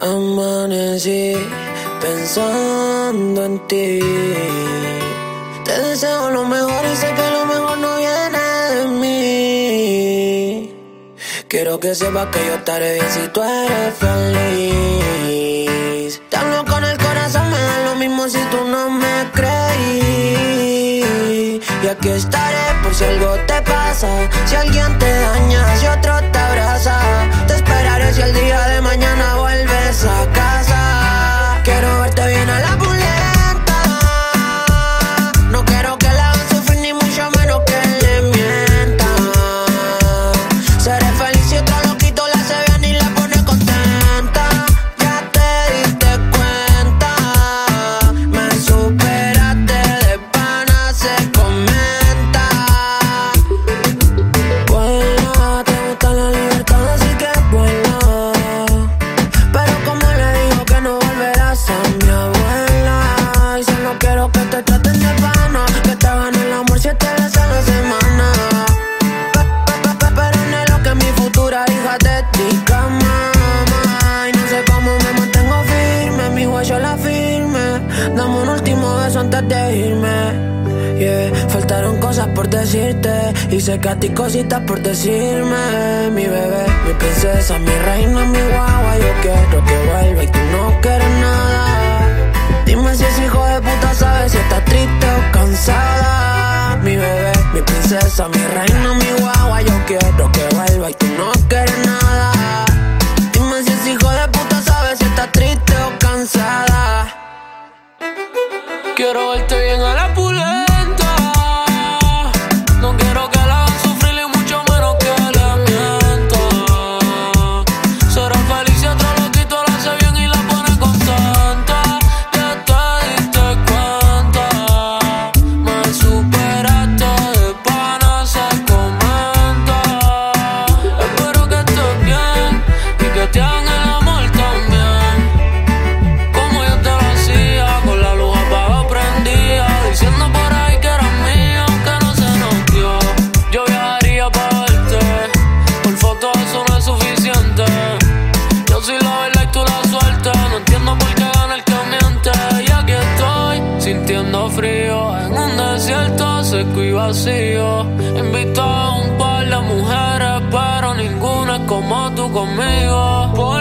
Amanecí pensando en ti. Te deseo lo mejor y sé que lo mejor no viene de mí. Quiero que sepas que yo estaré bien si tú eres feliz. Te hablo con el corazón, me da lo mismo si tú no me creí. Y aquí estaré por si algo te pasa, si alguien te daña, si otro te abraza. Te esperaré si el día de mañana vuelves a casa. Quiero verte bien a la pulenta. No quiero que la hagan sufrir ni mucho menos que le mientan. Seré feliz si otro loquito la hace bien y la pone contenta. Ya te diste cuenta, me superaste de pana, se comenta. Vuela, te gusta la libertad, así que vuela. Pero como le digo que no volverás a mi abuela. Y solo quiero que te traten de pana, que te hagan el amor 7 veces a la semana. Pero no es lo que mi futura hija te diga, mamá. Y no sé cómo me mantengo firme, mi huella la firme. Dame un último beso antes de irme. Yeah, faltaron cosas por decirte y sé que a ti cositas por decirme. Mi bebé, mi princesa, mi reina, mi guagua. Yo quiero que vuelva y tú no quieres nada. Dime si ese hijo de puta sabe si estás triste o cansada. Mi bebé, mi princesa, mi reina, mi guagua. Yo quiero que vuelva y tú no quieres nada. Dime si ese hijo de puta sabe si estás triste o cansada. Quiero verte bien a la pulenta. No quiero que la hagan sufrir y mucho menos que le mientan. Será feliz si otro loquito la hace bien y la pone contenta. Ya te diste cuenta, me superaste de pana, se comenta. Espero que estés bien y que te hagan el amor también, como yo te lo hacía, con la luz apagada prendida, diciendo por ahí que eras mía, aunque no se nos dio. Yo viajaría pa' verte, por fotos eso no es suficiente. Yo soy la verdad y tú la suerte, no entiendo por qué gana el que miente. Y aquí estoy, sintiendo frío, en un desierto seco y vacío. Invito a un par de mujeres, pero ninguna es como tú conmigo. Por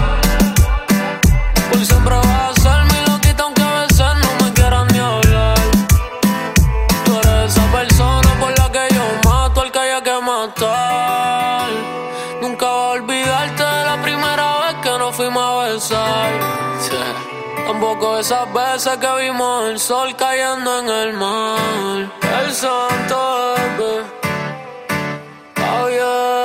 siempre vas a ser mi loquita, aunque a veces no me quieras ni hablar. Tú eres esa persona por la que yo mato al que haya que matar. Nunca voy a olvidarte de la primera vez que nos fuimos a besar. Tampoco esas veces que vimos el sol cayendo en el mar. El santo bebé, oh yeah.